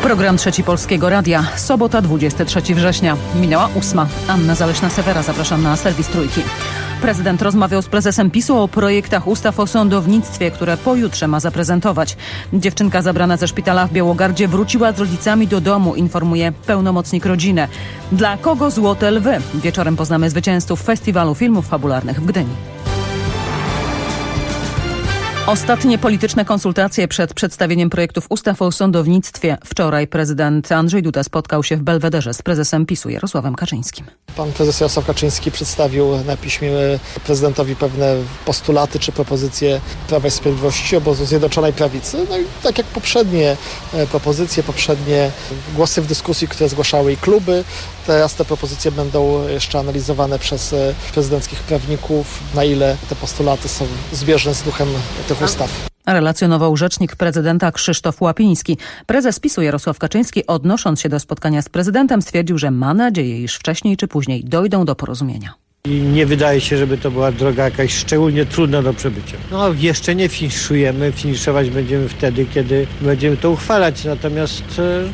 Program Trzeci Polskiego Radia. Sobota, 23 września. Minęła 8. Anna Zaleszna-Sewera. Zapraszam na serwis Trójki. Prezydent rozmawiał z prezesem PiS-u o projektach ustaw o sądownictwie, które pojutrze ma zaprezentować. Dziewczynka zabrana ze szpitala w Białogardzie wróciła z rodzicami do domu, informuje pełnomocnik rodziny. Dla kogo Złote Lwy? Wieczorem poznamy zwycięzców Festiwalu Filmów Fabularnych w Gdyni. Ostatnie polityczne konsultacje przed przedstawieniem projektów ustaw o sądownictwie. Wczoraj prezydent Andrzej Duda spotkał się w Belwederze z prezesem PiS-u Jarosławem Kaczyńskim. Pan prezes Jarosław Kaczyński przedstawił na piśmie prezydentowi pewne postulaty czy propozycje Prawa i Sprawiedliwości, obozu Zjednoczonej Prawicy. No i tak jak poprzednie propozycje, poprzednie głosy w dyskusji, które zgłaszały i kluby, teraz te propozycje będą jeszcze analizowane przez prezydenckich prawników, na ile te postulaty są zbieżne z duchem tych ustaw. Relacjonował rzecznik prezydenta Krzysztof Łapiński. Prezes PiS-u Jarosław Kaczyński, odnosząc się do spotkania z prezydentem, stwierdził, że ma nadzieję, iż wcześniej czy później dojdą do porozumienia. I nie wydaje się, żeby to była droga jakaś szczególnie trudna do przebycia. No jeszcze nie finiszujemy, finiszować będziemy wtedy, kiedy będziemy to uchwalać, natomiast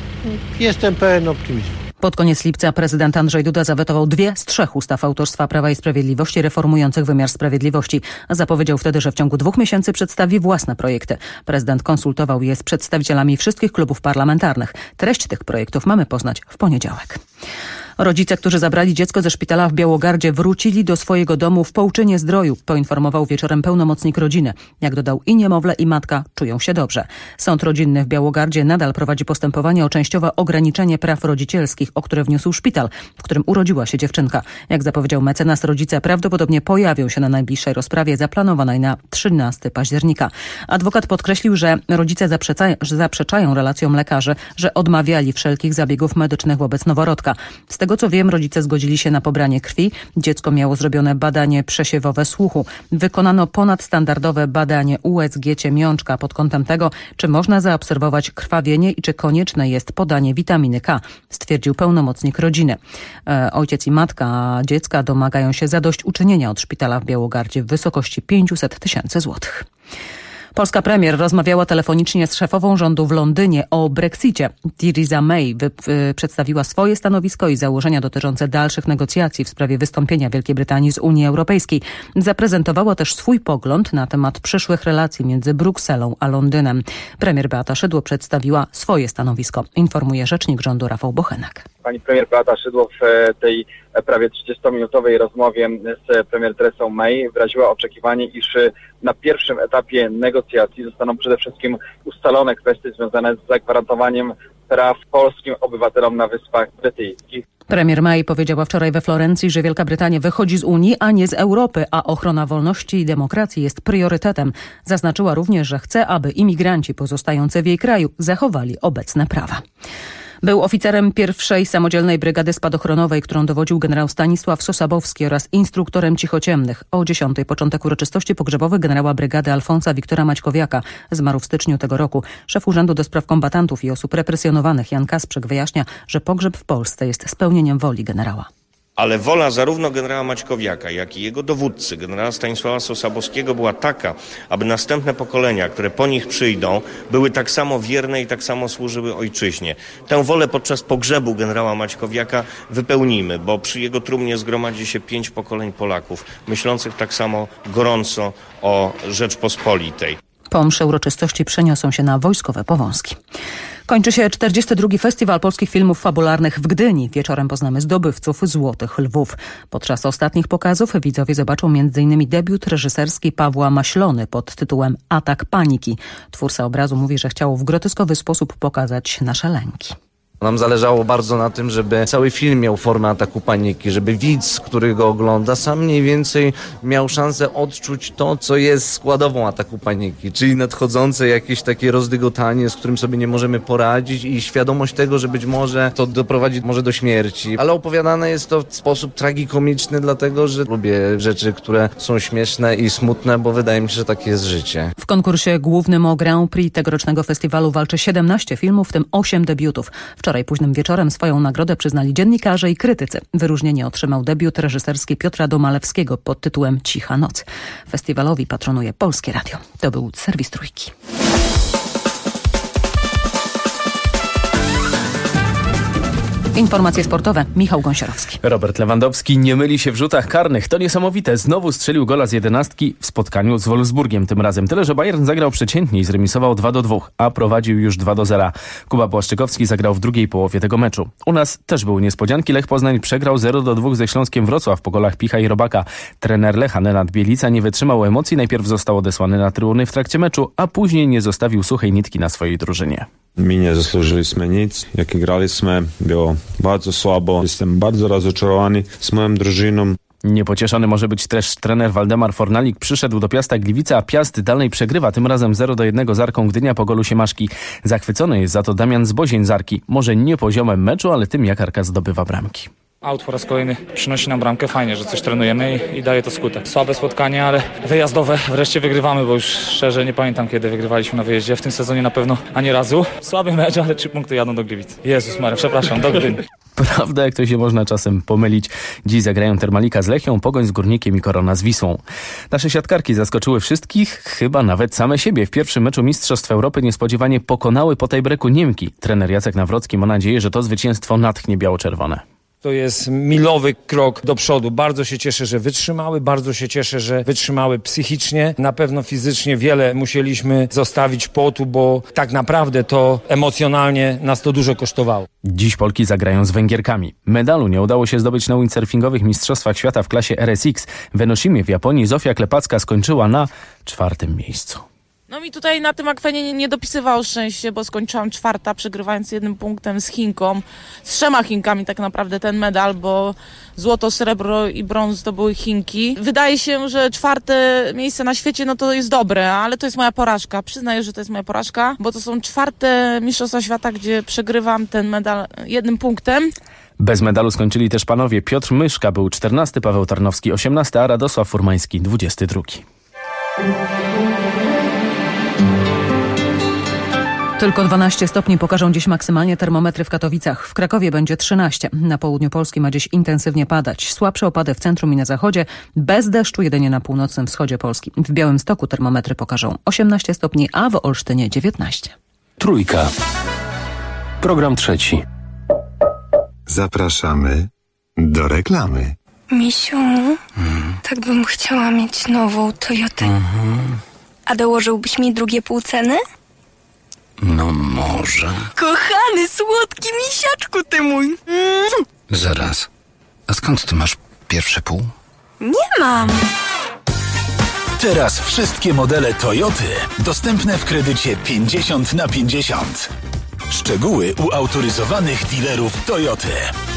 jestem pełen optymizmu. Pod koniec lipca prezydent Andrzej Duda zawetował 2 z 3 ustaw autorstwa Prawa i Sprawiedliwości reformujących wymiar sprawiedliwości. Zapowiedział wtedy, że w ciągu 2 miesięcy przedstawi własne projekty. Prezydent konsultował je z przedstawicielami wszystkich klubów parlamentarnych. Treść tych projektów mamy poznać w poniedziałek. Rodzice, którzy zabrali dziecko ze szpitala w Białogardzie, wrócili do swojego domu w Połczynie-Zdroju, poinformował wieczorem pełnomocnik rodziny. Jak dodał, i niemowlę, i matka czują się dobrze. Sąd rodzinny w Białogardzie nadal prowadzi postępowanie o częściowe ograniczenie praw rodzicielskich, o które wniósł szpital, w którym urodziła się dziewczynka. Jak zapowiedział mecenas, rodzice prawdopodobnie pojawią się na najbliższej rozprawie zaplanowanej na 13 października. Adwokat podkreślił, że rodzice zaprzeczają relacjom lekarzy, że odmawiali wszelkich zabiegów medycznych wobec noworodka. Z tego co wiem, rodzice zgodzili się na pobranie krwi. Dziecko miało zrobione badanie przesiewowe słuchu. Wykonano ponadstandardowe badanie USG ciemiączka pod kątem tego, czy można zaobserwować krwawienie i czy konieczne jest podanie witaminy K, stwierdził pełnomocnik rodziny. Ojciec i matka dziecka domagają się zadośćuczynienia od szpitala w Białogardzie w wysokości 500 000 złotych. Polska premier rozmawiała telefonicznie z szefową rządu w Londynie o Brexicie. Theresa May przedstawiła swoje stanowisko i założenia dotyczące dalszych negocjacji w sprawie wystąpienia Wielkiej Brytanii z Unii Europejskiej. Zaprezentowała też swój pogląd na temat przyszłych relacji między Brukselą a Londynem. Premier Beata Szydło przedstawiła swoje stanowisko, informuje rzecznik rządu Rafał Bochenek. Pani premier Beata Szydło w tej prawie 30-minutowej rozmowie z premier Theresą May wyraziła oczekiwanie, iż na pierwszym etapie negocjacji zostaną przede wszystkim ustalone kwestie związane z zagwarantowaniem praw polskim obywatelom na Wyspach Brytyjskich. Premier May powiedziała wczoraj we Florencji, że Wielka Brytania wychodzi z Unii, a nie z Europy, a ochrona wolności i demokracji jest priorytetem. Zaznaczyła również, że chce, aby imigranci pozostający w jej kraju zachowali obecne prawa. Był oficerem 1. Samodzielnej Brygady Spadochronowej, którą dowodził generał Stanisław Sosabowski oraz instruktorem cichociemnych. O 10:00 początek uroczystości pogrzebowych generała brygady Alfonsa Wiktora Maćkowiaka. Zmarł w styczniu tego roku. Szef Urzędu do Spraw Kombatantów i Osób Represjonowanych Jan Kasprzyk wyjaśnia, że pogrzeb w Polsce jest spełnieniem woli generała. Ale wola zarówno generała Maćkowiaka, jak i jego dowódcy, generała Stanisława Sosabowskiego, była taka, aby następne pokolenia, które po nich przyjdą, były tak samo wierne i tak samo służyły ojczyźnie. Tę wolę podczas pogrzebu generała Maćkowiaka wypełnimy, bo przy jego trumnie zgromadzi się 5 pokoleń Polaków, myślących tak samo gorąco o Rzeczpospolitej. Po mszy uroczystości przeniosą się na wojskowe Powązki. Kończy się 42. Festiwal Polskich Filmów Fabularnych w Gdyni. Wieczorem poznamy zdobywców Złotych Lwów. Podczas ostatnich pokazów widzowie zobaczą m.in. debiut reżyserski Pawła Maślony pod tytułem Atak paniki. Twórca obrazu mówi, że chciał w groteskowy sposób pokazać nasze lęki. Nam zależało bardzo na tym, żeby cały film miał formę ataku paniki, żeby widz, który go ogląda, sam mniej więcej miał szansę odczuć to, co jest składową ataku paniki, czyli nadchodzące jakieś takie rozdygotanie, z którym sobie nie możemy poradzić i świadomość tego, że być może to doprowadzi może do śmierci. Ale opowiadane jest to w sposób tragikomiczny, dlatego że lubię rzeczy, które są śmieszne i smutne, bo wydaje mi się, że takie jest życie. W konkursie głównym o Grand Prix tegorocznego festiwalu walczy 17 filmów, w tym 8 debiutów. Wczoraj późnym wieczorem swoją nagrodę przyznali dziennikarze i krytycy. Wyróżnienie otrzymał debiut reżyserski Piotra Domalewskiego pod tytułem Cicha noc. Festiwalowi patronuje Polskie Radio. To był serwis Trójki. Informacje sportowe. Michał Gąsiorowski. Robert Lewandowski nie myli się w rzutach karnych. To niesamowite. Znowu strzelił gola z 11 w spotkaniu z Wolfsburgiem tym razem. Tyle, że Bayern zagrał przeciętnie i zremisował 2-2, a prowadził już 2-0. Kuba Błaszczykowski zagrał w drugiej połowie tego meczu. U nas też były niespodzianki. Lech Poznań przegrał 0-2 ze Śląskiem Wrocław po golach Picha i Robaka. Trener Lecha Nenad Bielica nie wytrzymał emocji. Najpierw został odesłany na trybuny w trakcie meczu, a później nie zostawił suchej nitki na swojej drużynie. My nie zasłużyliśmy nic. Jak graliśmy, było bardzo słabo. Jestem bardzo rozczarowany z moją drużyną. Niepocieszony może być też trener Waldemar Fornalik. Przyszedł do Piasta Gliwice, a Piast dalej przegrywa. Tym razem 0-1 z Arką Gdynia po golu Siemaszki. Zachwycony jest za to Damian Zbozień z Arki. Może nie poziomem meczu, ale tym, jak Arka zdobywa bramki. Aut po raz kolejny przynosi nam bramkę. Fajnie, że coś trenujemy i daje to skutek. Słabe spotkanie, ale wyjazdowe wreszcie wygrywamy, bo już szczerze nie pamiętam, kiedy wygrywaliśmy na wyjeździe. W tym sezonie na pewno ani razu. Słaby mecz, ale 3 punkty jadą do Gliwic. Jezus Maria, przepraszam, do Gdyni. Prawda, jak to się można czasem pomylić. Dziś zagrają Termalika z Lechią, Pogoń z Górnikiem i Korona z Wisłą. Nasze siatkarki zaskoczyły wszystkich, chyba nawet same siebie. W pierwszym meczu Mistrzostw Europy niespodziewanie pokonały po tie-breaku Niemki. Trener Jacek Nawrocki ma nadzieję, że to zwycięstwo natchnie biało-czerwone. To jest milowy krok do przodu. Bardzo się cieszę, że wytrzymały, bardzo się cieszę, że wytrzymały psychicznie. Na pewno fizycznie wiele musieliśmy zostawić potu, bo tak naprawdę to emocjonalnie nas to dużo kosztowało. Dziś Polki zagrają z Węgierkami. Medalu nie udało się zdobyć na windsurfingowych mistrzostwach świata w klasie RSX. W Enoshimie w Japonii Zofia Klepacka skończyła na 4. miejscu. No mi tutaj na tym akwenie nie dopisywało szczęście, bo skończyłam 4, przegrywając 1 punktem z Chinką. Z 3 Chinkami tak naprawdę ten medal, bo złoto, srebro i brąz to były Chinki. Wydaje się, że 4 miejsce na świecie, no to jest dobre, ale to jest moja porażka. Przyznaję, że to jest moja porażka, bo to są 4 mistrzostwa świata, gdzie przegrywam ten medal 1 punktem. Bez medalu skończyli też panowie. Piotr Myszka był 14, Paweł Tarnowski 18, a Radosław Furmański 22. Tylko 12 stopni pokażą dziś maksymalnie termometry w Katowicach. W Krakowie będzie 13. Na południu Polski ma dziś intensywnie padać. Słabsze opady w centrum i na zachodzie. Bez deszczu jedynie na północnym wschodzie Polski. W Białymstoku termometry pokażą 18 stopni, a w Olsztynie 19. Trójka. Program trzeci. Zapraszamy do reklamy. Misiu, tak bym chciała mieć nową Toyotę. A dołożyłbyś mi drugie pół ceny? No może. Kochany, słodki misiaczku ty mój. Zaraz. A skąd ty masz pierwsze pół? Nie mam. Teraz wszystkie modele Toyoty dostępne w kredycie 50/50. Szczegóły u autoryzowanych dealerów Toyoty.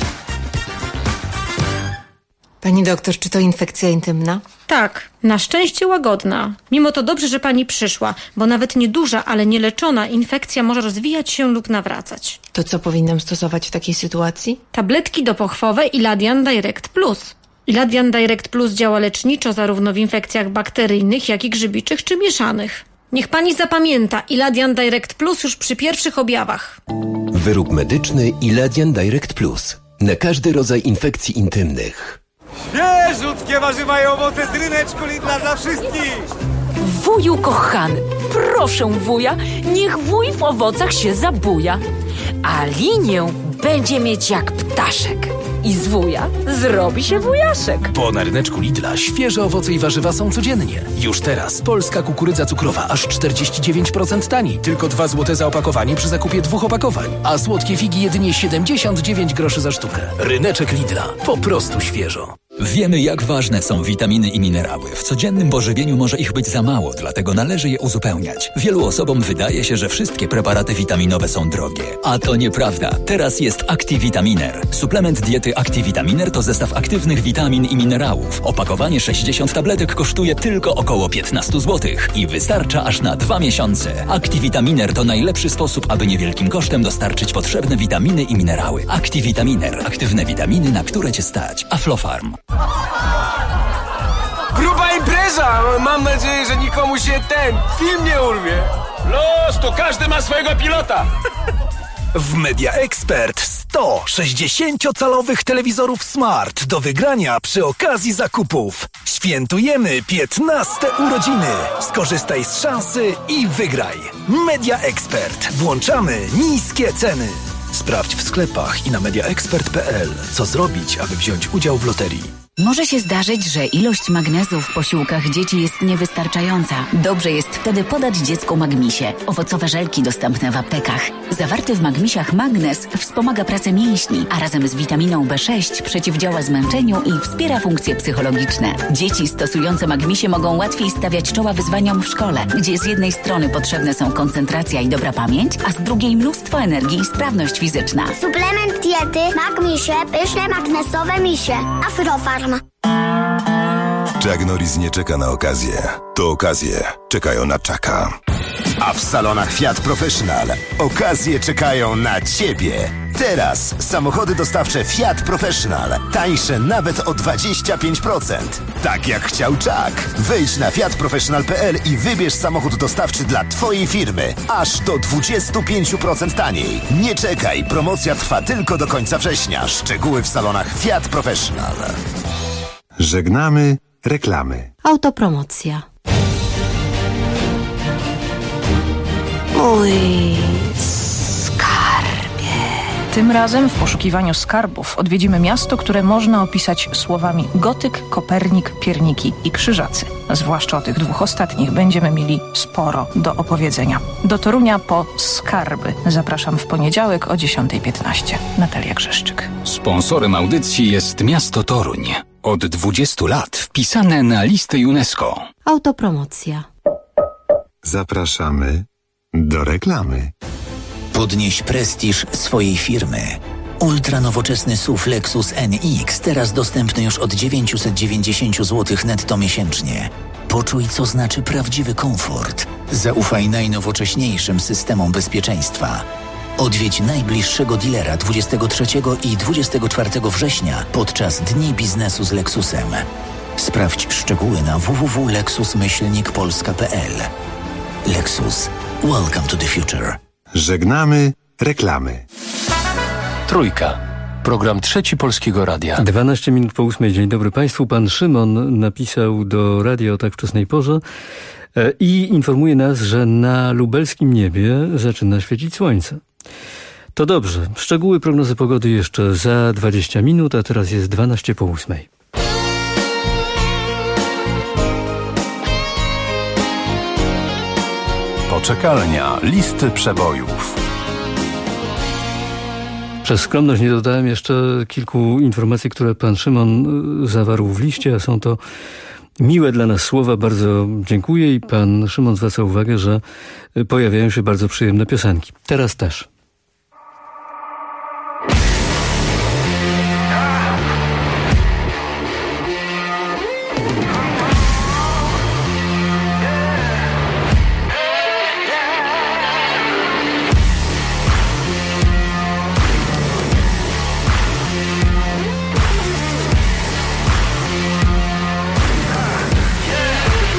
Pani doktor, czy to infekcja intymna? Tak, na szczęście łagodna. Mimo to dobrze, że pani przyszła, bo nawet nieduża, ale nieleczona infekcja może rozwijać się lub nawracać. To co powinnam stosować w takiej sytuacji? Tabletki dopochwowe Iladian Direct Plus. Iladian Direct Plus działa leczniczo zarówno w infekcjach bakteryjnych, jak i grzybiczych czy mieszanych. Niech pani zapamięta, Iladian Direct Plus już przy pierwszych objawach. Wyrób medyczny Iladian Direct Plus. Na każdy rodzaj infekcji intymnych. Świeżutkie warzywa i owoce z ryneczku Lidla dla wszystkich! Wuju kochany, proszę wuja, niech wuj w owocach się zabuja. A linię będzie mieć jak ptaszek. I z wuja zrobi się wujaszek. Bo na ryneczku Lidla świeże owoce i warzywa są codziennie. Już teraz polska kukurydza cukrowa aż 49% taniej. Tylko 2 zł za opakowanie przy zakupie 2 opakowań. A słodkie figi jedynie 79 groszy za sztukę. Ryneczek Lidla. Po prostu świeżo. Wiemy, jak ważne są witaminy i minerały. W codziennym pożywieniu może ich być za mało, dlatego należy je uzupełniać. Wielu osobom wydaje się, że wszystkie preparaty witaminowe są drogie. A to nieprawda. Teraz jest Activitaminer. Suplement diety Activitaminer to zestaw aktywnych witamin i minerałów. Opakowanie 60 tabletek kosztuje tylko około 15 zł i wystarcza aż na 2 miesiące. Activitaminer to najlepszy sposób, aby niewielkim kosztem dostarczyć potrzebne witaminy i minerały. Activitaminer. Aktywne witaminy, na które Cię stać. Aflofarm. Gruba impreza! Mam nadzieję, że nikomu się ten film nie urwie. Los, to każdy ma swojego pilota. W Media Expert 100 60-calowych telewizorów Smart do wygrania przy okazji zakupów. Świętujemy 15 urodziny. Skorzystaj z szansy i wygraj. Media Expert. Włączamy niskie ceny. Sprawdź w sklepach i na mediaexpert.pl, co zrobić, aby wziąć udział w loterii. Może się zdarzyć, że ilość magnezu w posiłkach dzieci jest niewystarczająca. Dobrze jest wtedy podać dziecku Magmisie. Owocowe żelki dostępne w aptekach. Zawarty w Magmisiach magnez wspomaga pracę mięśni, a razem z witaminą B6 przeciwdziała zmęczeniu i wspiera funkcje psychologiczne. Dzieci stosujące Magmisie mogą łatwiej stawiać czoła wyzwaniom w szkole, gdzie z jednej strony potrzebne są koncentracja i dobra pamięć, a z drugiej mnóstwo energii i sprawność fizyczna. Suplement diety Magmisie, pyszne magnezowe misie. Afrofarm. Chuck Norris nie czeka na okazję. To okazje czekają na Chucka. A w salonach Fiat Professional okazje czekają na Ciebie. Teraz samochody dostawcze Fiat Professional. Tańsze nawet o 25%. Tak jak chciał Chuck. Wejdź na fiatprofessional.pl i wybierz samochód dostawczy dla Twojej firmy. Aż do 25% taniej. Nie czekaj, promocja trwa tylko do końca września. Szczegóły w salonach Fiat Professional. Żegnamy reklamy. Autopromocja. Mój skarbie. Tym razem w poszukiwaniu skarbów odwiedzimy miasto, które można opisać słowami gotyk, Kopernik, pierniki i krzyżacy. Zwłaszcza o tych dwóch ostatnich będziemy mieli sporo do opowiedzenia. Do Torunia po skarby zapraszam w poniedziałek o 10:15. Natalia Grzeszczyk. Sponsorem audycji jest miasto Toruń. Od 20 lat wpisane na listę UNESCO. Autopromocja. Zapraszamy do reklamy. Podnieś prestiż swojej firmy. Ultranowoczesny SUV Lexus NX teraz dostępny już od 990 zł netto miesięcznie. Poczuj, co znaczy prawdziwy komfort. Zaufaj najnowocześniejszym systemom bezpieczeństwa. Odwiedź najbliższego dealera 23 i 24 września podczas Dni Biznesu z Lexusem. Sprawdź szczegóły na www.lexus-polska.pl. Lexus. Welcome to the future. Żegnamy reklamy. Trójka. Program Trzeci Polskiego Radia. 12 minut po 8. Dzień dobry Państwu. Pan Szymon napisał do radia o tak wczesnej porze i informuje nas, że na lubelskim niebie zaczyna świecić słońce. To dobrze. Szczegóły prognozy pogody jeszcze za 20 minut, a teraz jest 12 po 8. Poczekalnia. Listy przebojów. Przez skromność nie dodałem jeszcze kilku informacji, które pan Szymon zawarł w liście, a są to miłe dla nas słowa. Bardzo dziękuję i pan Szymon zwraca uwagę, że pojawiają się bardzo przyjemne piosenki. Teraz też.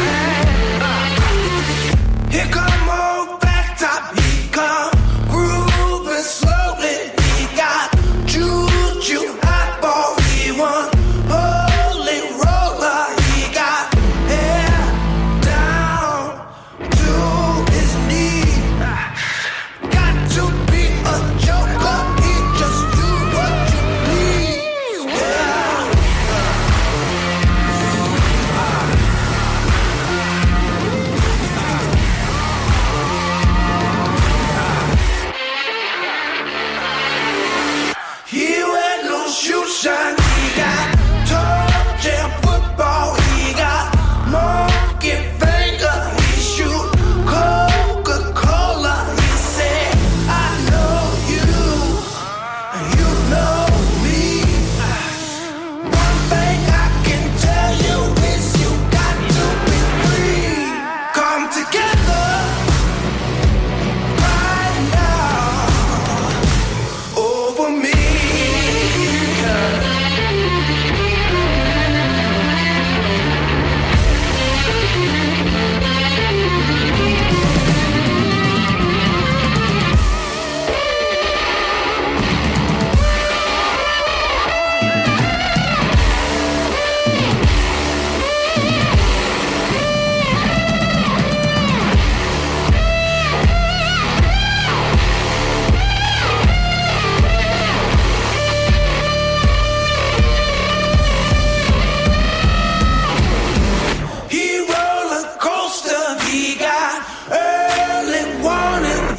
Here come old fat top, he come groove.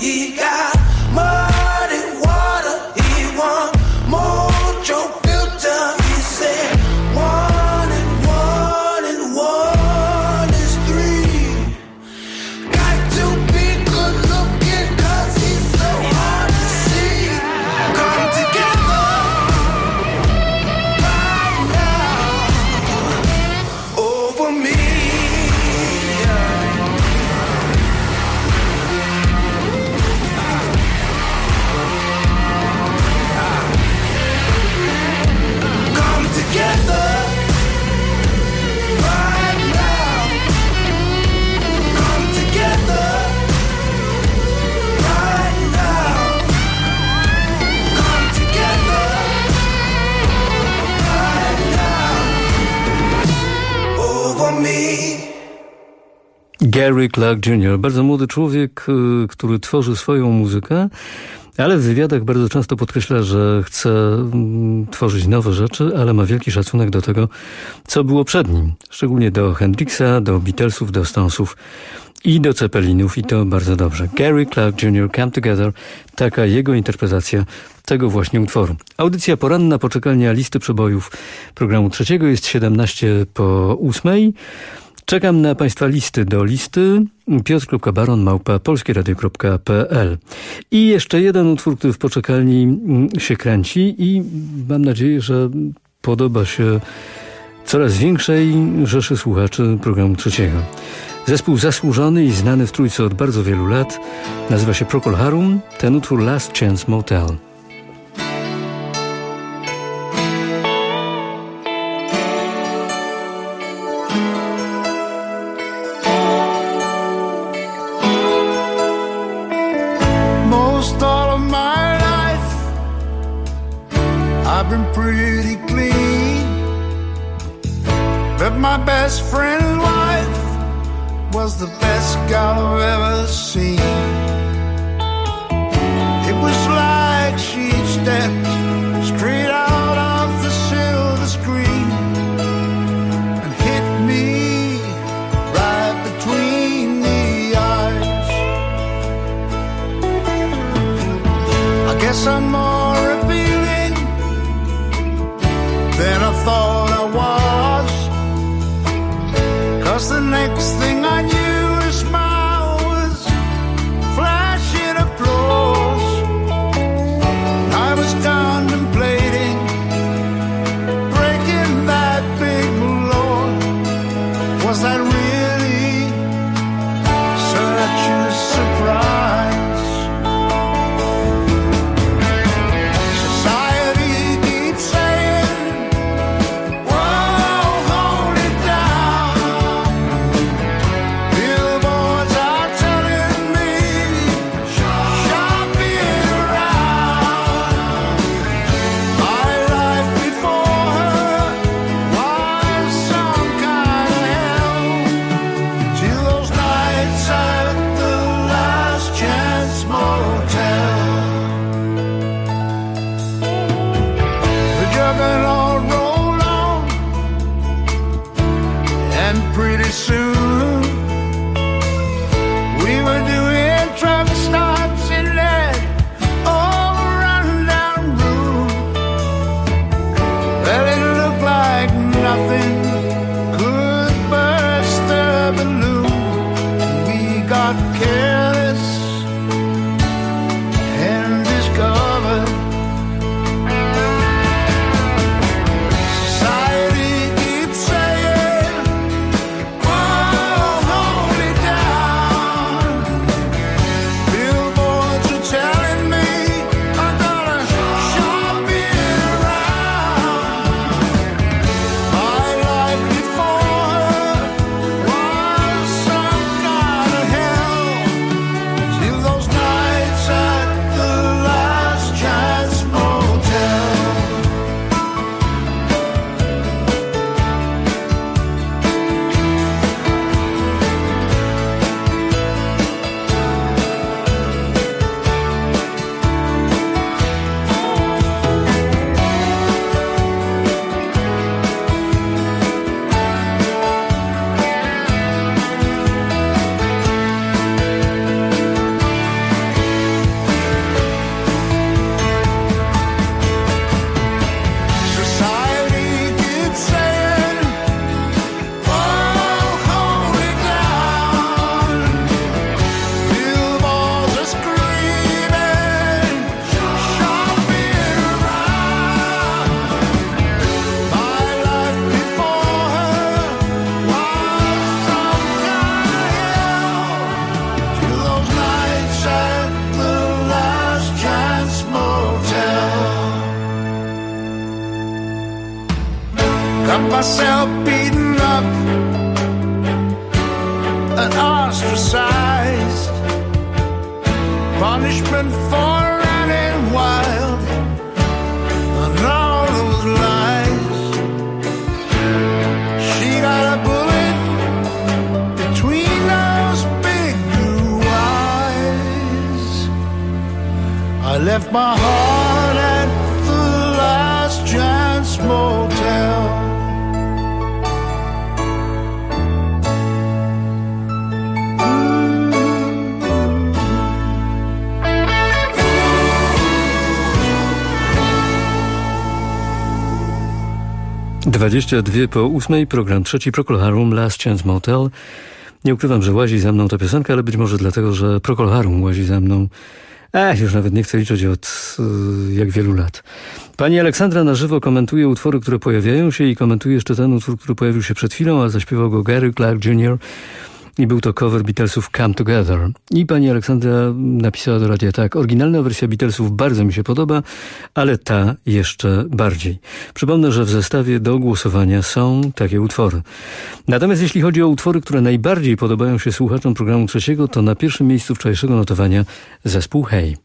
He got muddy water, he want mojo filter. He said 1 and 1 and 1 is 3. Got to be good looking 'cause he's so hard to see. Come together right now over me. Together right now. Come together right now. Come together right now over me. Gary Clark Jr., bardzo młody człowiek, który tworzy swoją muzykę, ale w wywiadach bardzo często podkreśla, że chce tworzyć nowe rzeczy, ale ma wielki szacunek do tego, co było przed nim. Szczególnie do Hendrixa, do Beatlesów, do Stonesów i do Zeppelinów i to bardzo dobrze. Gary Clark Jr., Come Together, taka jego interpretacja tego właśnie utworu. Audycja poranna, poczekalnia listy przebojów programu trzeciego, jest 7:17. Czekam na Państwa listy do listy piotr.baron@polskieradio.pl. I jeszcze jeden utwór, który w poczekalni się kręci i mam nadzieję, że podoba się coraz większej rzeszy słuchaczy programu trzeciego. Zespół zasłużony i znany w Trójce od bardzo wielu lat nazywa się Procol Harum. Ten utwór Last Chance Motel. I've been pretty clean, but my best friend's wife was the best gal I've ever seen. It was like she stepped straight out of the silver screen and hit me right between the eyes. I guess I'm more appealing than I thought I was, 'cause the next thing I knew, a smile was flashing applause. I was contemplating breaking that big law. Was that really such a surprise? myself beaten up and ostracized, punishment for running wild and all those lies. She got a bullet between those big blue eyes. I left my heart at the Last Chance Motel. 22 po 8, program trzeci, Procol Harum, Last Chance Motel. Nie ukrywam, że łazi za mną ta piosenka, ale być może dlatego, że Procol Harum łazi za mną. Już nawet nie chcę liczyć od jak wielu lat. Pani Aleksandra na żywo komentuje utwory, które pojawiają się i komentuje jeszcze ten utwór, który pojawił się przed chwilą, a zaśpiewał go Gary Clark Jr. I był to cover Beatlesów Come Together. I pani Aleksandra napisała do radia tak: oryginalna wersja Beatlesów bardzo mi się podoba, ale ta jeszcze bardziej. Przypomnę, że w zestawie do głosowania są takie utwory. Natomiast jeśli chodzi o utwory, które najbardziej podobają się słuchaczom programu trzeciego, to na pierwszym miejscu wczorajszego notowania zespół Hey.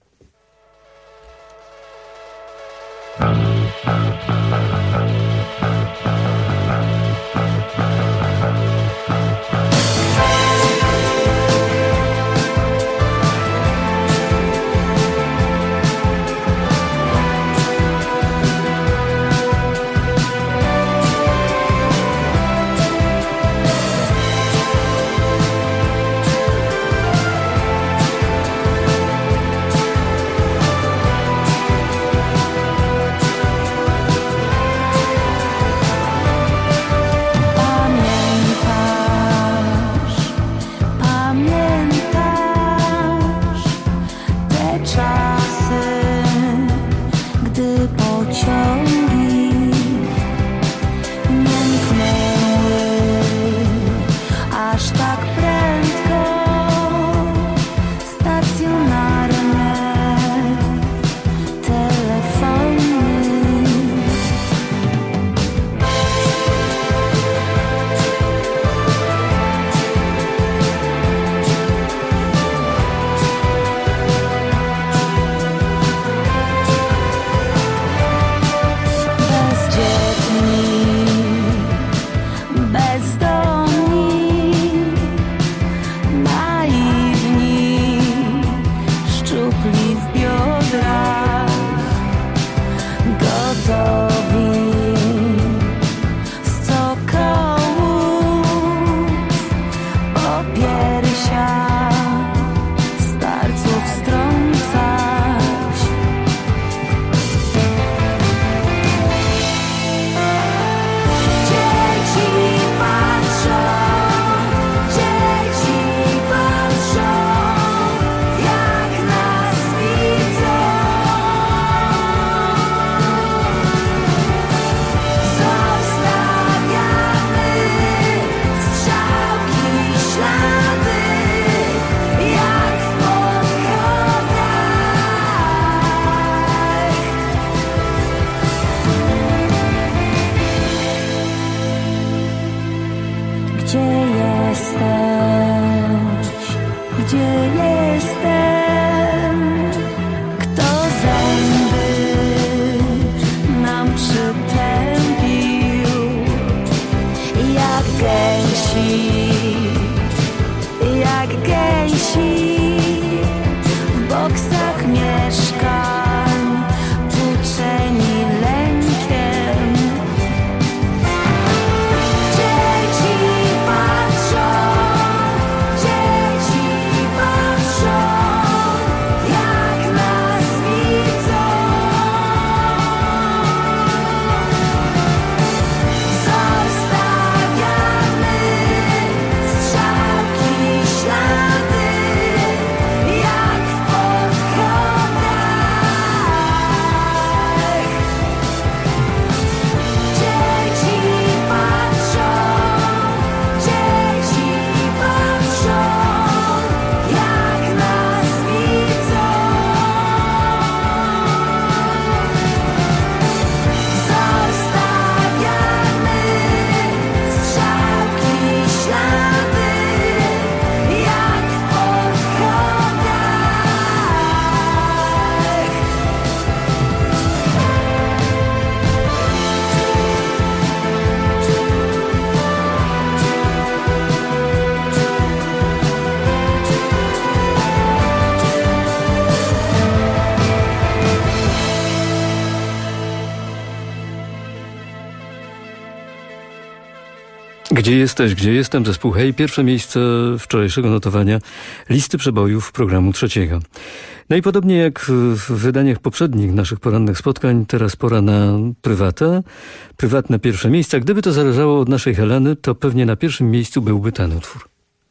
Gdzie jesteś? Gdzie jestem? Zespół Hej. Pierwsze miejsce wczorajszego notowania listy przebojów programu trzeciego. No i podobnie jak w wydaniach poprzednich naszych porannych spotkań, teraz pora na prywatę. Prywatne pierwsze miejsca. Gdyby to zależało od naszej Heleny, to pewnie na pierwszym miejscu byłby ten utwór.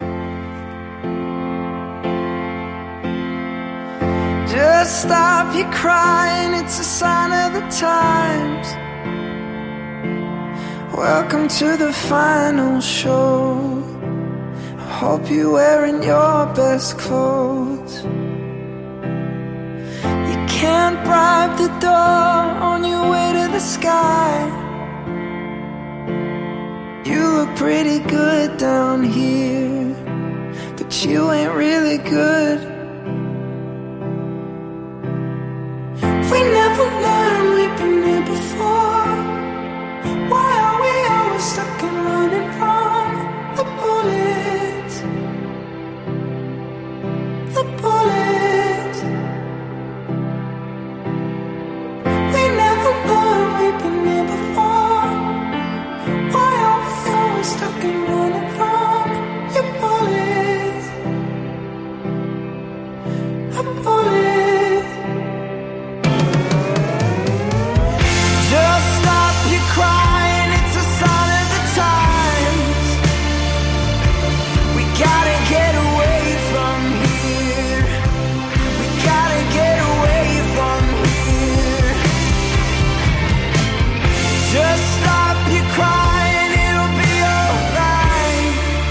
Just stop your crying, it's a sign of the times. Welcome to the final show. I hope you're wearing your best clothes. You can't bribe the door on your way to the sky. You look pretty good down here, but you ain't really good. We never learned, we've been here before. Why are we always stuck and running from the bullets? The bullets. We never learned, we've been here before. Why are we always stuck and running from your bullets? The bullets. Just stop your crying, it's a sign of the times. We gotta get away from here. We gotta get away from here. Just stop your crying, it'll be alright.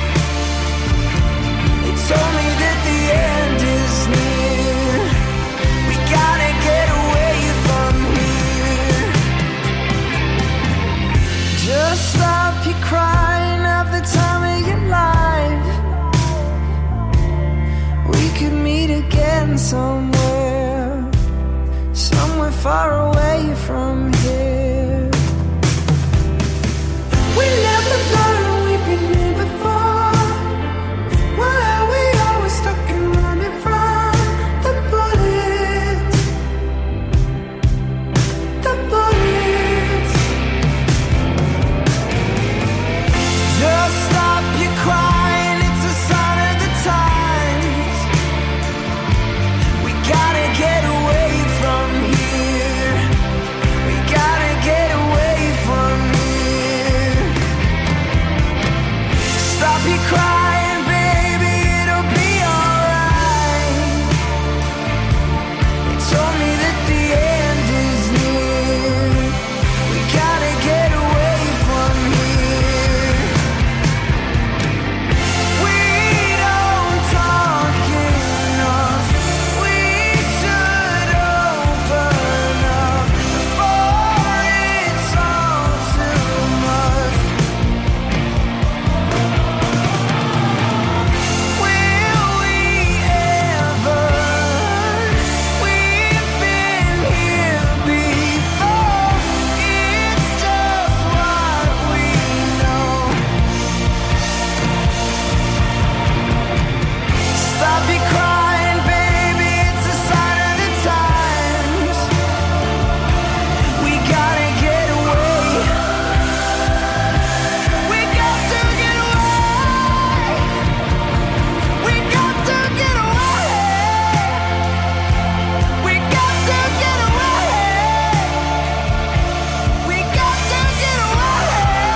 They told me that the end is near. We gotta get away from here. Just stop your crying, have the time of your life. We could meet again somewhere, somewhere far away from here. We never learned, we've been here before. Why are we always stuck and running from the bullets? The bullets. Just stop your crying, it's a sign of the times. We gotta get away from here. We gotta get away from here. Stop your crying, baby, it'll be alright. They told me that the end is near. We gotta get away from here. We don't talk enough. We should open up before it's all too much. Will we ever? We've been here before. It's just what we know. Stop your crying, baby, it's a sign of the times. We gotta get away. We got to get away. We got to get away. We got to get away. We got to get away.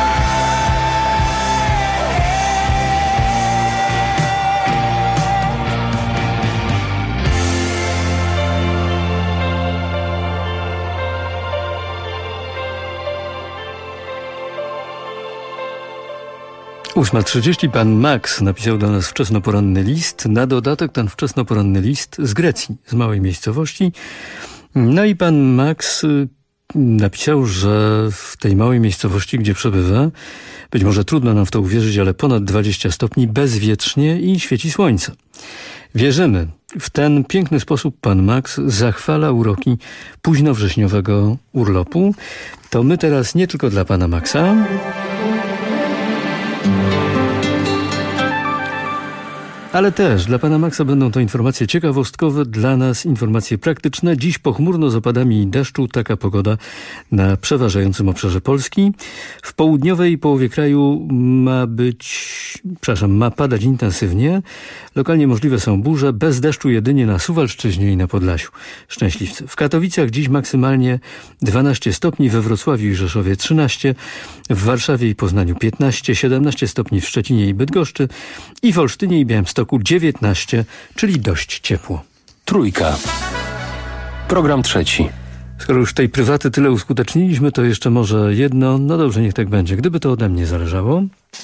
Ósma 30. Pan Max napisał do nas wczesnoporanny list. Na dodatek ten wczesnoporanny list z Grecji, z małej miejscowości. No i pan Max napisał, że w tej małej miejscowości, gdzie przebywa, być może trudno nam w to uwierzyć, ale ponad 20 stopni, bezwietrznie i świeci słońce. Wierzymy. W ten piękny sposób pan Max zachwala uroki późnowrześniowego urlopu. To my teraz nie tylko dla pana Maxa, Ale też dla pana Maxa będą to informacje ciekawostkowe, dla nas informacje praktyczne. Dziś pochmurno z opadami deszczu, taka pogoda na przeważającym obszarze Polski. W południowej połowie kraju ma padać intensywnie. Lokalnie możliwe są burze, bez deszczu jedynie na Suwalszczyźnie i na Podlasiu. Szczęśliwcy. W Katowicach dziś maksymalnie 12 stopni, we Wrocławiu i Rzeszowie 13, w Warszawie i Poznaniu 15, 17 stopni w Szczecinie i Bydgoszczy i w Olsztynie i Białymstoku 19, czyli dość ciepło. Trójka. Program trzeci. Skoro już tej prywaty tyle uskuteczniliśmy, to jeszcze może jedno. No dobrze, niech tak będzie. Gdyby to ode mnie zależało.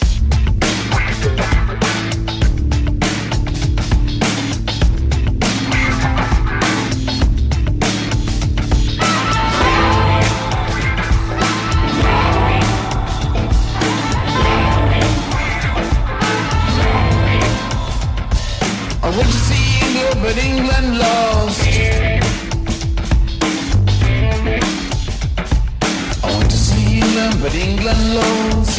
But England lost. I want to see England, but England lost.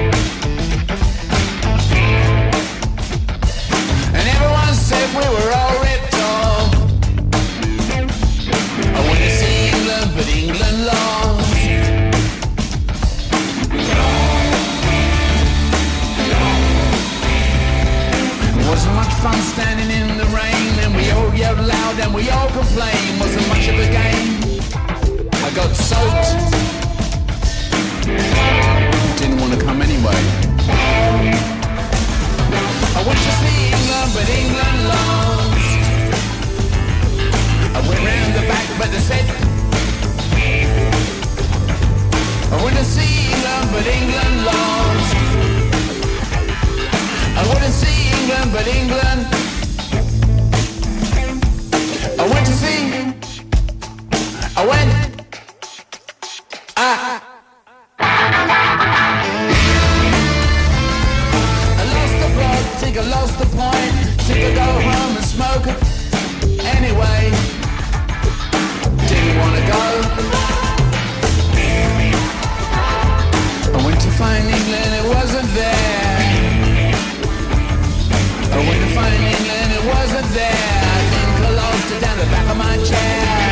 And everyone said we were all ripped off. I want to see England, but England lost. It wasn't much fun standing in the rain, and we all yelled loud and we all complained. Wasn't much of a game. I got soaked. Didn't want to come anyway. I went to see England, but England lost. I went round the back, but they said I went to see England, but England lost. I went to see England, but England. I went to see. I went. I lost the plot. Think I lost the point. Think I go home and smoke it anyway. Didn't wanna go. I went to find England. It wasn't there. I went to find England. It wasn't there. I think I lost it down the back of my chair.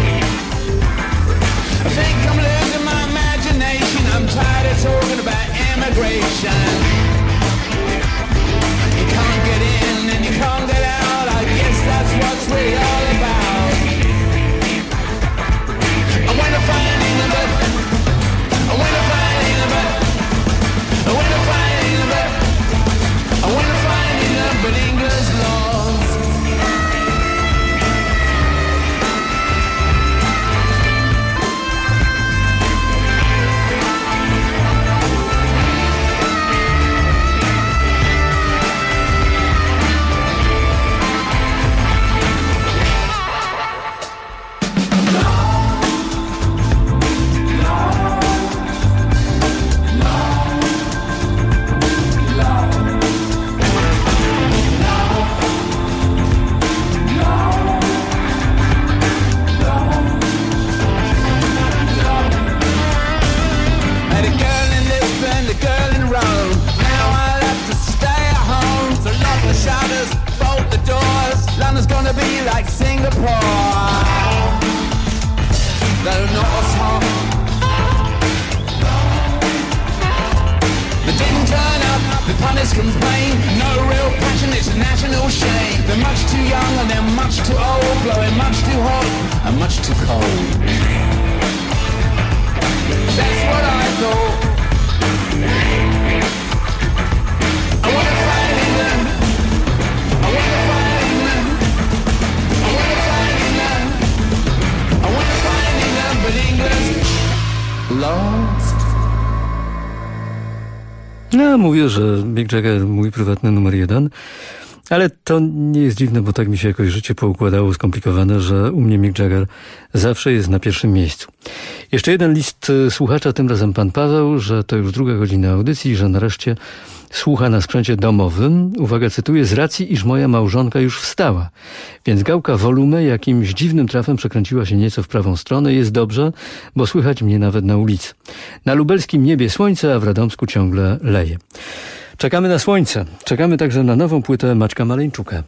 I think I'm losing my imagination. I'm tired of talking about immigration. You can't get in and you can't get out. I guess that's what's really all about. I went to find England, but I went to find England, but I went to find England, but I went to find England, but England's lost. London's gonna be like Singapore. They're not as hot. They didn't turn up, the punish complain. No real passion, it's a national shame. They're much too young and they're much too old. Blowing much too hot and much too cold. That's what I thought. I wanna find England. I wanna find England. I wanna find England. I wanna find England, but England's lost. No, mówię, że Mick Jagger mój prywatny numer 1. Ale to nie jest dziwne, bo tak mi się jakoś życie poukładało, skomplikowane, że u mnie Mick Jagger zawsze jest na pierwszym miejscu. Jeszcze jeden list słuchacza, tym razem pan Paweł, że to już 2. godzina audycji, że nareszcie słucha na sprzęcie domowym. Uwaga, cytuję: z racji, iż moja małżonka już wstała, więc gałka wolumy jakimś dziwnym trafem przekręciła się nieco w prawą stronę. Jest dobrze, bo słychać mnie nawet na ulicy. Na lubelskim niebie słońce, a w Radomsku ciągle leje. Czekamy na słońce. Czekamy także na nową płytę Maćka Maleńczuka.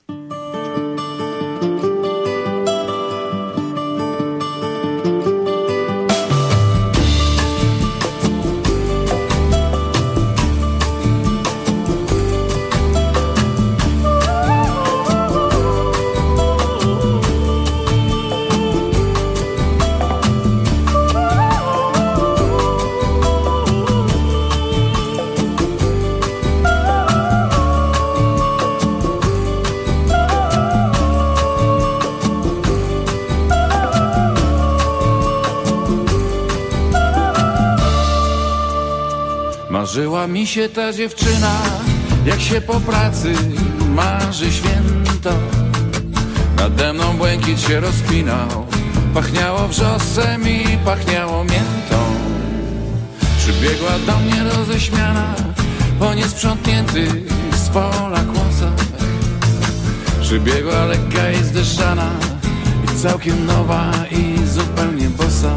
Marzyła mi się ta dziewczyna, jak się po pracy marzy święto. Nade mną błękit się rozpinał, pachniało wrzosem i pachniało miętą. Przybiegła do mnie roześmiana, po niesprzątniętych z pola kłosach. Przybiegła lekka i zdeszana, i całkiem nowa i zupełnie bosa.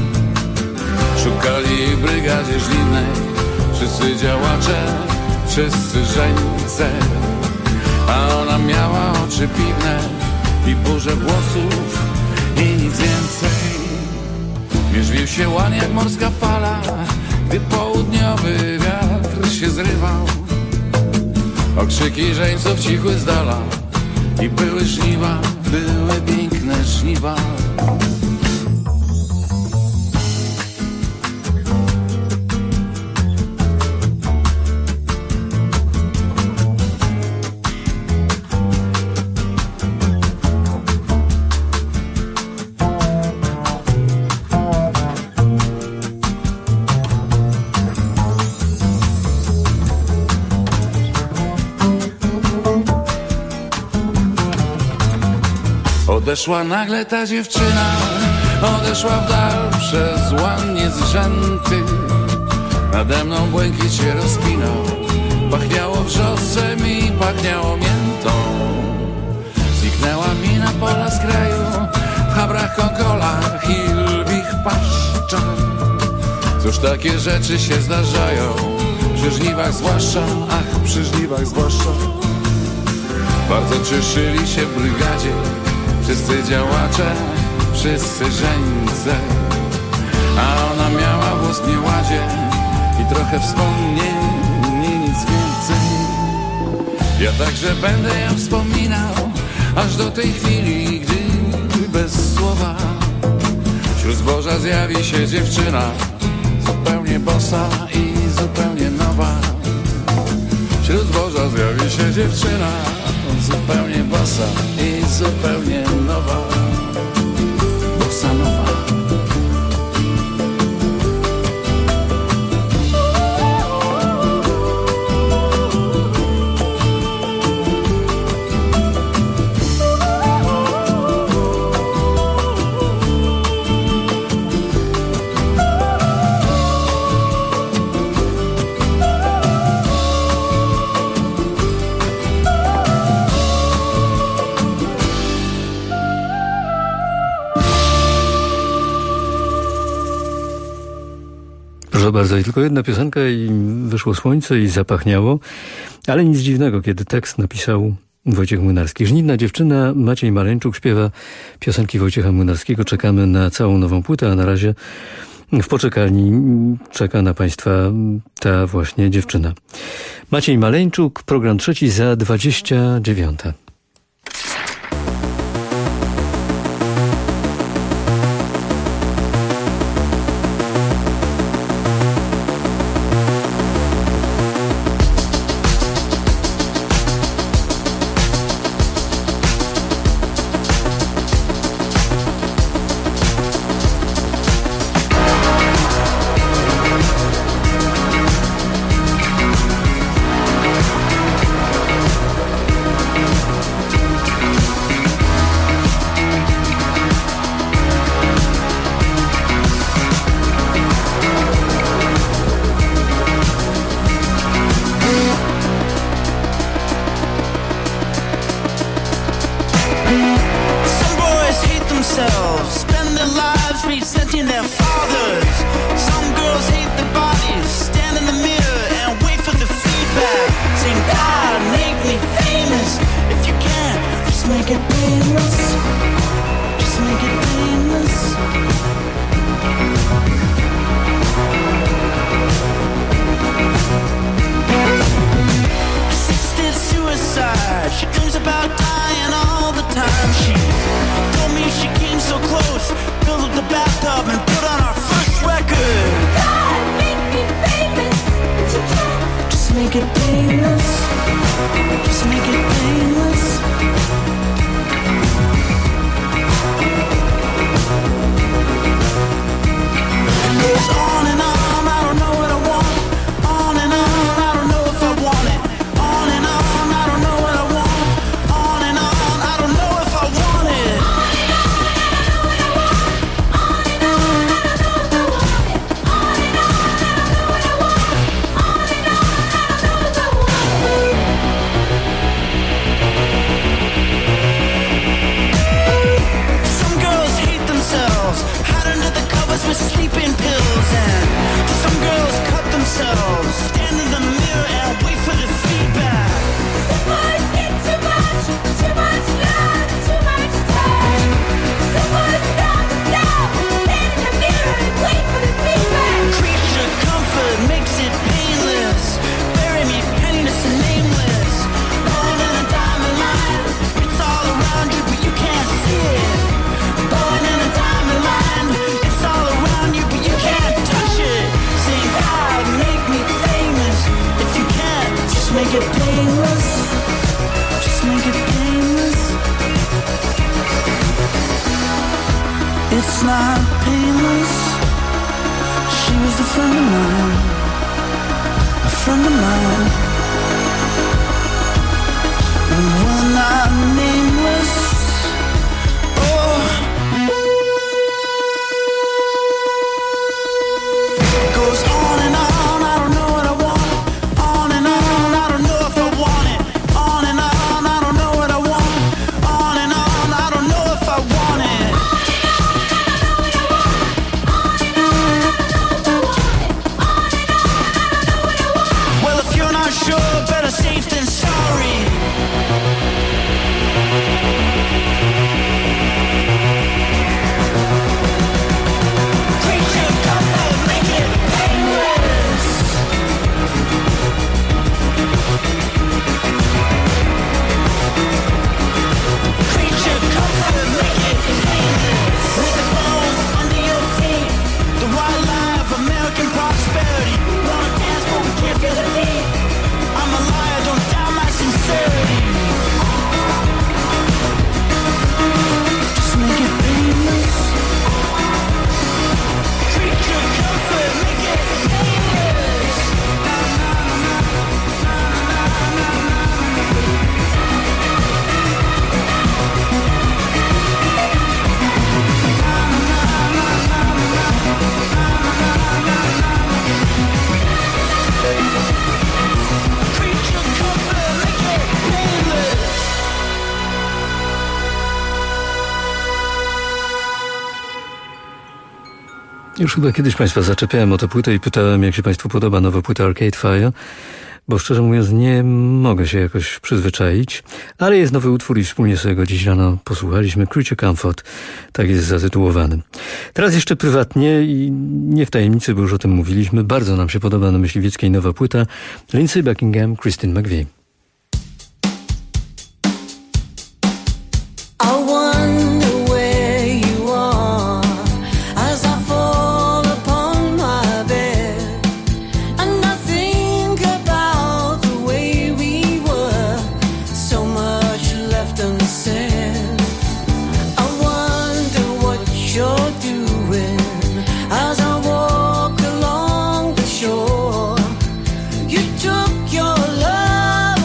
Szukali brygadzie żlidnej wszyscy działacze, wszyscy żeńce, a ona miała oczy piwne i burzę włosów i nic więcej. Mierzwił się łan jak morska fala, gdy południowy wiatr się zrywał. Okrzyki żeńców cichły z dala i były żniwa, były piękne żniwa. Odeszła nagle ta dziewczyna, odeszła w dal przez łan niezrzęty. Nade mną błękit się rozpinał, pachniało wrzosem i pachniało miętą. Zniknęła mi na pola z kraju, w chabrach, konkolach i lwich paszczach. Cóż takie rzeczy się zdarzają, przy żniwach zwłaszcza, ach, przy żniwach zwłaszcza. Bardzo cieszyli się w brygadzie wszyscy działacze, wszyscy żeńce, a ona miała włos w nieładzie i trochę wspomnień, nie nic więcej. Ja także będę ją wspominał, aż do tej chwili, gdy bez słowa wśród zboża zjawi się dziewczyna, zupełnie bosa i zupełnie nowa. Wśród zboża zjawi się dziewczyna, zupełnie bosa i zupełnie nowa. Bossa nowa. Proszę bardzo, i tylko jedna piosenka i wyszło słońce i zapachniało, ale nic dziwnego, kiedy tekst napisał Wojciech Młynarski. Żnidna dziewczyna, Maciej Maleńczuk śpiewa piosenki Wojciecha Młynarskiego. Czekamy na całą nową płytę, a na razie w poczekalni czeka na Państwa ta właśnie dziewczyna. Maciej Maleńczuk, program trzeci za 29. Some girls hate their bodies, stand in the mirror and wait for the feedback. Sing God, make me famous. If you can, just make it painless. Just make it painless. Assisted suicide. She dreams about dying all the time. She told me she came so close, filled up the bathtub and put on our first record. God, make me famous. But you can't. Just make it painless. Just make it painless. It goes on and on, I don't know what I want. On and on, I don't know if I want it. On and on, I don't know what I want. On and on, I don't know if I want it. Some girls hate themselves, hide under the covers with sleeping pills. And some girls cut themselves, stand in the mirror and wait for the feedback. Some boys get too much love, too much time. Some boys stop themselves, stand in the mirror and wait for the feedback. Creature comfort makes it painless. Bury me penniless and nameless. Born in a diamond line, it's all around you but you can't see it. Born in a diamond line, it's all around you but you can't touch it. Sing God, make me famous. If you can't, just make it painless. Just make it painless. It's not painless. She was a friend of mine. A friend of mine. And we're not nameless. Oh. It goes on and on, I don't know what I want. On and on, I don't know if I want it. On and on, I don't know what I want. On and on, I don't know if I want it. Well, if you're not sure, better safe than sorry. Creature comfort, make it painless. Creature comfort, make it painless. With the bones under your feet, the wildlife, American prosperity. Wanna dance but we can't feel the beat. I'm a liar, don't doubt my sincerity. Just make it painless. Creature comfort, make it painless. Creature comfort, make it painless. Już chyba kiedyś Państwa zaczepiałem o tę płytę i pytałem, jak się Państwu podoba nowa płyta Arcade Fire, bo szczerze mówiąc nie mogę się jakoś przyzwyczaić, ale jest nowy utwór i wspólnie sobie go dziś rano posłuchaliśmy. Creature Comfort, tak jest zatytułowany. Teraz jeszcze prywatnie i nie w tajemnicy, bo już o tym mówiliśmy, bardzo nam się podoba na Myśliwieckiej nowa płyta Lindsey Buckingham, Christine McVie. I wonder where you are as I fall upon my bed, and I think about the way we were, so much left unsaid. I wonder what you're doing as I walk along the shore. You took your love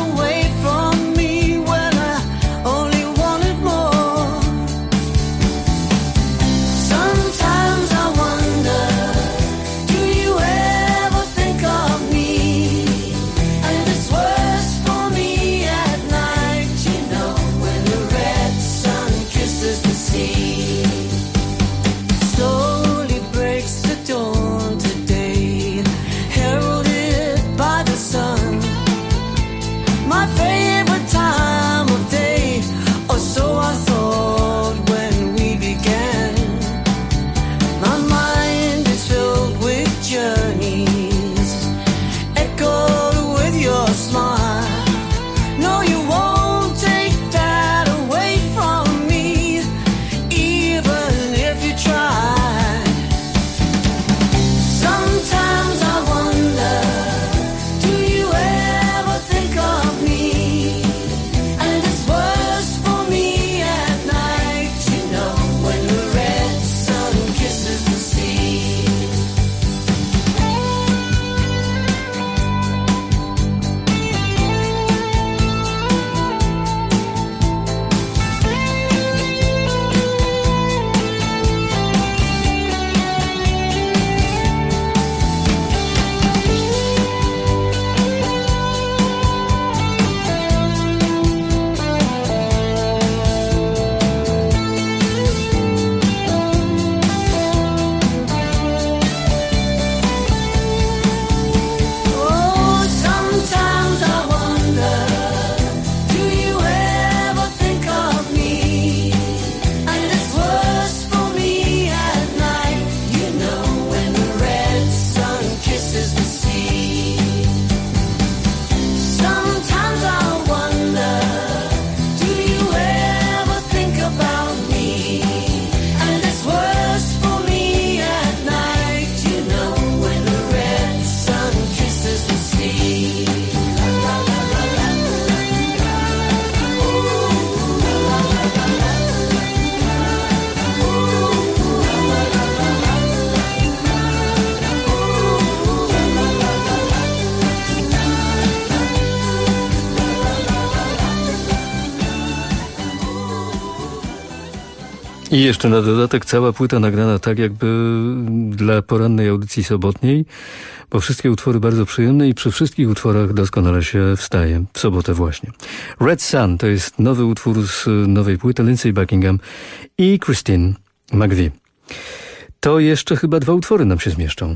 I jeszcze na dodatek cała płyta nagrana tak jakby dla porannej audycji sobotniej, bo wszystkie utwory bardzo przyjemne i przy wszystkich utworach doskonale się wstaje. W sobotę właśnie. Red Sun to jest nowy utwór z nowej płyty Lindsey Buckingham i Christine McVie. To jeszcze chyba 2 utwory nam się zmieszczą.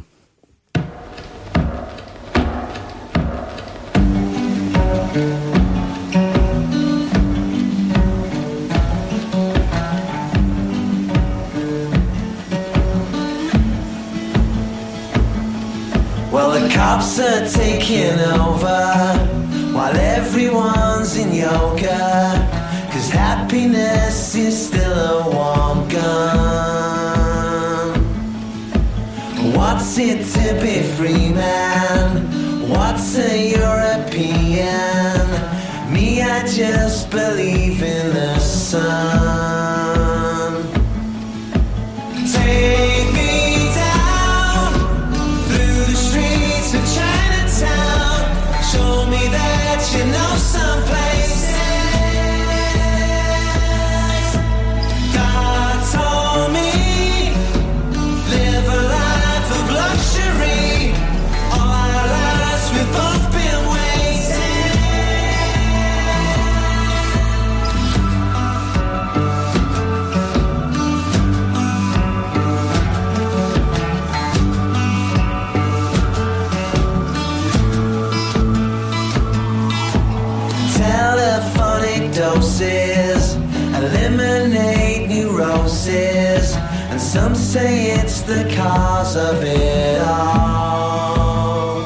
Cops are taking over while everyone's in yoga, 'cause happiness is still a warm gun. What's it to be free, man? What's a European? Me, I just believe in the sun. Take me show me that you know some places. God told me, live a life of luxury. All our lives we've both been waiting. Telephonic doses eliminate neurosis, and some say it's the cause of it all.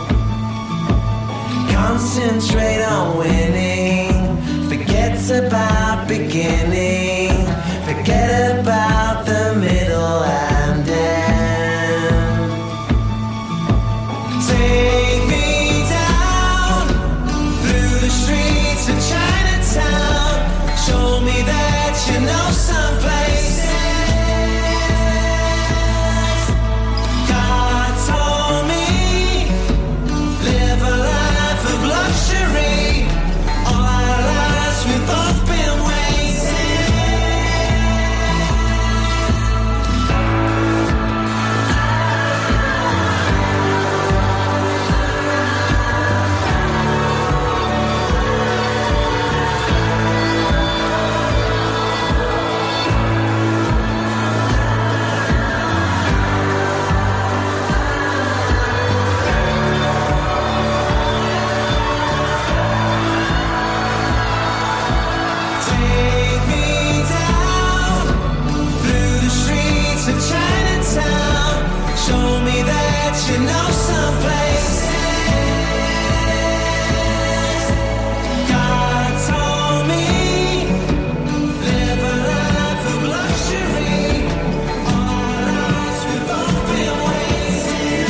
Concentrate on winning, forget about beginning, forget about the middle and end. Take me down through the streets of Chinatown, show me that you know some places. God told me, live a life of luxury. All our lives we've both been waiting. Take me down through the streets of Chinatown, show me that you know some places. God told me, live a life of luxury. All our lives we've both been waiting.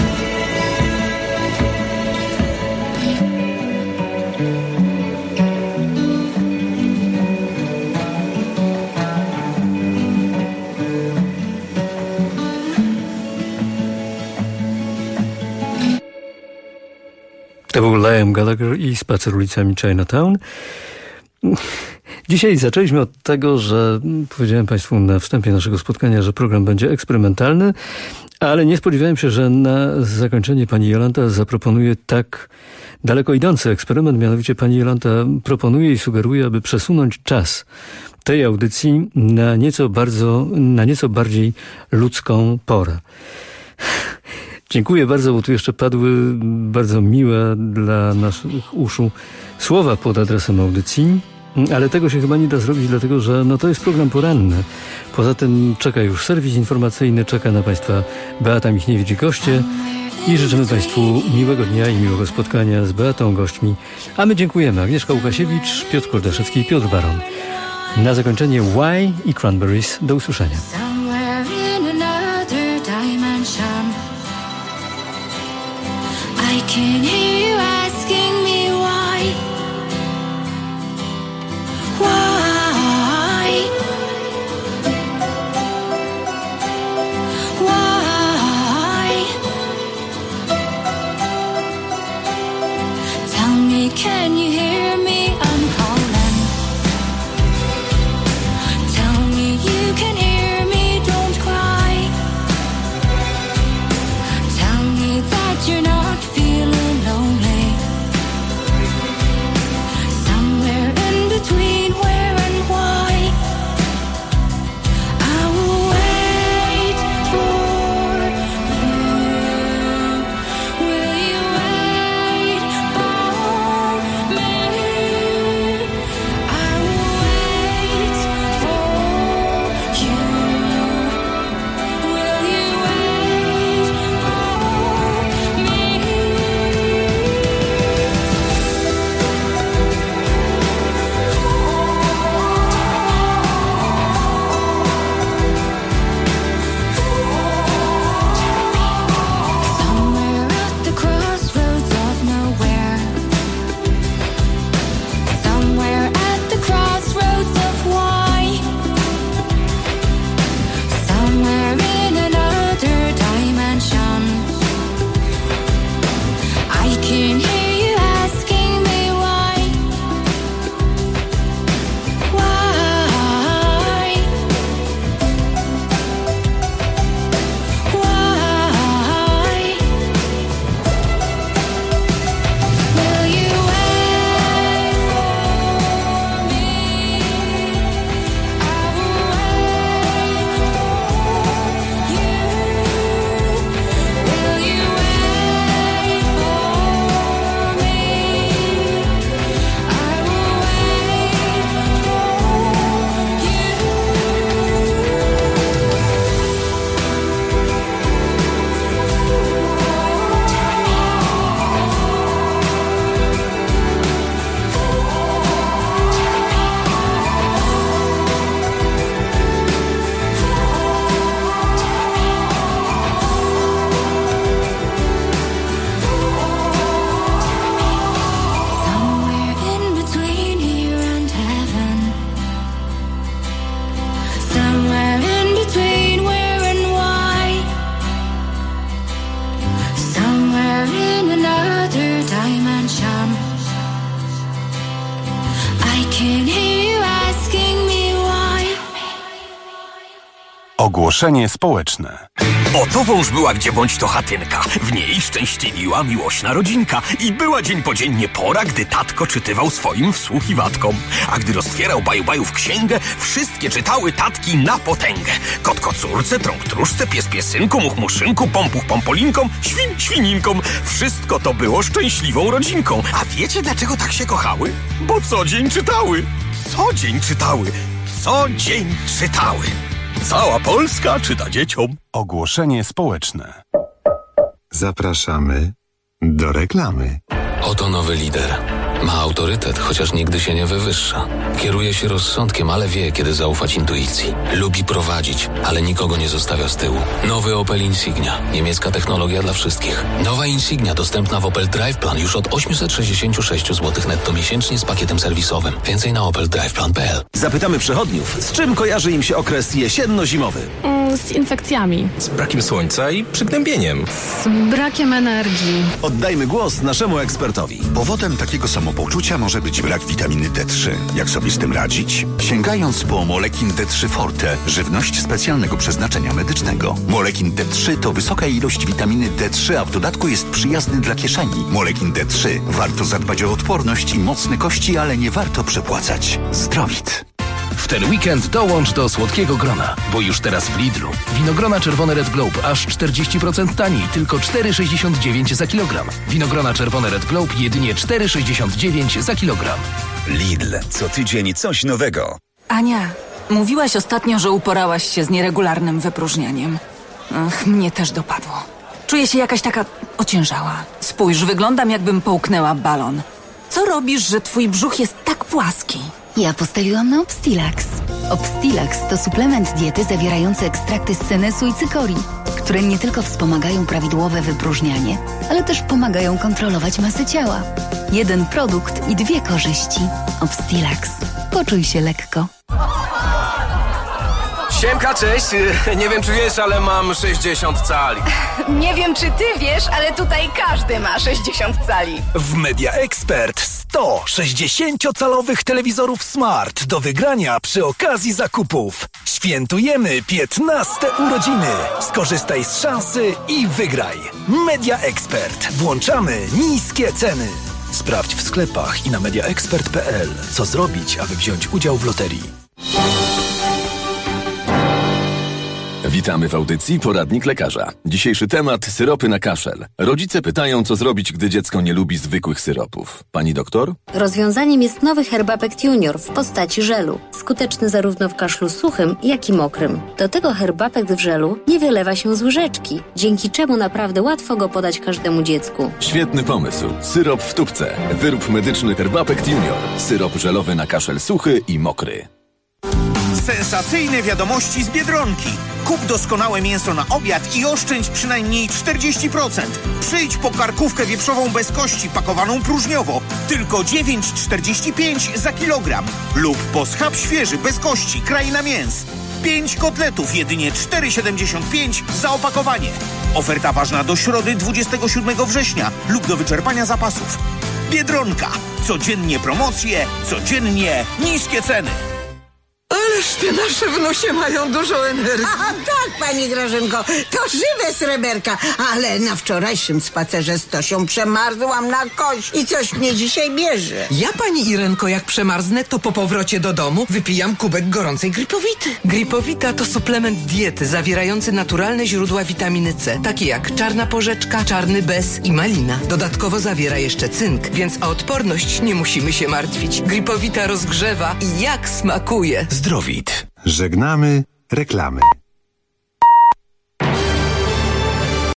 To był Liam Gallagher i Spacer ulicami Chinatown. Dzisiaj zaczęliśmy od tego, że powiedziałem Państwu na wstępie naszego spotkania, że program będzie eksperymentalny, ale nie spodziewałem się, że na zakończenie pani Jolanta zaproponuje tak daleko idący eksperyment. Mianowicie pani Jolanta proponuje i sugeruje, aby przesunąć czas tej audycji na nieco bardziej ludzką porę. Dziękuję bardzo, bo tu jeszcze padły bardzo miłe dla naszych uszu słowa pod adresem audycji, ale tego się chyba nie da zrobić, dlatego że to jest program poranny. Poza tym czeka już serwis informacyjny, czeka na Państwa Beata Michniewicz i goście i życzymy Państwu miłego dnia i miłego spotkania z Beatą, gośćmi. A my dziękujemy. Agnieszka Łukasiewicz, Piotr Koldaszewski i Piotr Baron. Na zakończenie Why i Cranberries. Do usłyszenia. I can hear you asking me why. Why? Why? Tell me, can you hear me? I'm calling. Tell me you can hear me. Ogłoszenie społeczne. Oto wąż była gdzie bądź to chatynka. W niej szczęśliwiła miłośna rodzinka. I była dzień po dzień niepora, gdy tatko czytywał swoim wsłuchiwatkom. A gdy roztwierał baju-bajów księgę, wszystkie czytały tatki na potęgę. Kot kocurce, trąg tróżce, pies piesynku, much muszynku, pompuch pompolinkom, świn świninkom. Wszystko to było szczęśliwą rodzinką. A wiecie dlaczego tak się kochały? Bo co dzień czytały. Co dzień czytały. Co dzień czytały. Cała Polska czyta dzieciom. Ogłoszenie społeczne. Zapraszamy do reklamy. Oto nowy lider. Ma autorytet, chociaż nigdy się nie wywyższa. Kieruje się rozsądkiem, ale wie, kiedy zaufać intuicji. Lubi prowadzić, ale nikogo nie zostawia z tyłu. Nowy Opel Insignia. Niemiecka technologia dla wszystkich. Nowa Insignia dostępna w Opel Drive Plan już od 866 zł netto miesięcznie z pakietem serwisowym. Więcej na opeldriveplan.pl. Zapytamy przechodniów, z czym kojarzy im się okres jesienno-zimowy? Z infekcjami. Z brakiem słońca i przygnębieniem. Z brakiem energii. Oddajmy głos naszemu ekspertowi. Powodem takiego samopoczucia może być brak witaminy D3. Jak sobie z tym radzić? Sięgając po Molekin D3 Forte, żywność specjalnego przeznaczenia medycznego. Molekin D3 to wysoka ilość witaminy D3, a w dodatku jest przyjazny dla kieszeni. Molekin D3. Warto zadbać o odporność i mocne kości, ale nie warto przepłacać. Zdrowit. W ten weekend dołącz do słodkiego grona, bo już teraz w Lidlu. Winogrona czerwone Red Globe aż 40% taniej, tylko 4,69 za kilogram. Winogrona czerwone Red Globe jedynie 4,69 za kilogram. Lidl. Co tydzień coś nowego. Ania, mówiłaś ostatnio, że uporałaś się z nieregularnym wypróżnianiem. Mnie też dopadło. Czuję się jakaś taka ociężała. Spójrz, wyglądam jakbym połknęła balon. Co robisz, że twój brzuch jest tak płaski? Ja postawiłam na Obstilax. Obstilax to suplement diety zawierający ekstrakty z senesu i cykorii, które nie tylko wspomagają prawidłowe wypróżnianie, ale też pomagają kontrolować masę ciała. Jeden produkt i dwie korzyści. Obstilax. Poczuj się lekko. Siemka, cześć. Nie wiem, czy wiesz, ale mam 60 cali. Nie wiem, czy ty wiesz, ale tutaj każdy ma 60 cali. W Media Expert 100 60-calowych telewizorów smart do wygrania przy okazji zakupów. Świętujemy 15 urodziny. Skorzystaj z szansy i wygraj. Media Expert. Włączamy niskie ceny. Sprawdź w sklepach i na mediaexpert.pl, co zrobić, aby wziąć udział w loterii. Witamy w audycji Poradnik Lekarza. Dzisiejszy temat: syropy na kaszel. Rodzice pytają, co zrobić, gdy dziecko nie lubi zwykłych syropów. Pani doktor? Rozwiązaniem jest nowy Herbapect Junior w postaci żelu. Skuteczny zarówno w kaszlu suchym, jak i mokrym. Do tego Herbapect w żelu nie wylewa się z łyżeczki, dzięki czemu naprawdę łatwo go podać każdemu dziecku. Świetny pomysł. Syrop w tubce. Wyrób medyczny Herbapect Junior. Syrop żelowy na kaszel suchy i mokry. Sensacyjne wiadomości z Biedronki. Kup doskonałe mięso na obiad i oszczędź przynajmniej 40%. Przyjdź po karkówkę wieprzową bez kości pakowaną próżniowo. Tylko 9,45 za kilogram. Lub po schab świeży bez kości Kraina Mięs. 5 kotletów jedynie 4,75 za opakowanie. Oferta ważna do środy 27 września lub do wyczerpania zapasów. Biedronka. Codziennie promocje, codziennie niskie ceny. Ależ te nasze wnusie mają dużo energii. A tak, pani Grażynko, to żywe sreberka. Ale na wczorajszym spacerze z Tosią przemarzłam na kość i coś mnie dzisiaj bierze. Ja, pani Irenko, jak przemarznę, to po powrocie do domu wypijam kubek gorącej Gripowity. Gripowita to suplement diety zawierający naturalne źródła witaminy C, takie jak czarna porzeczka, czarny bez i malina. Dodatkowo zawiera jeszcze cynk, więc o odporność nie musimy się martwić. Gripowita rozgrzewa i jak smakuje. Zdrowit. Żegnamy reklamy.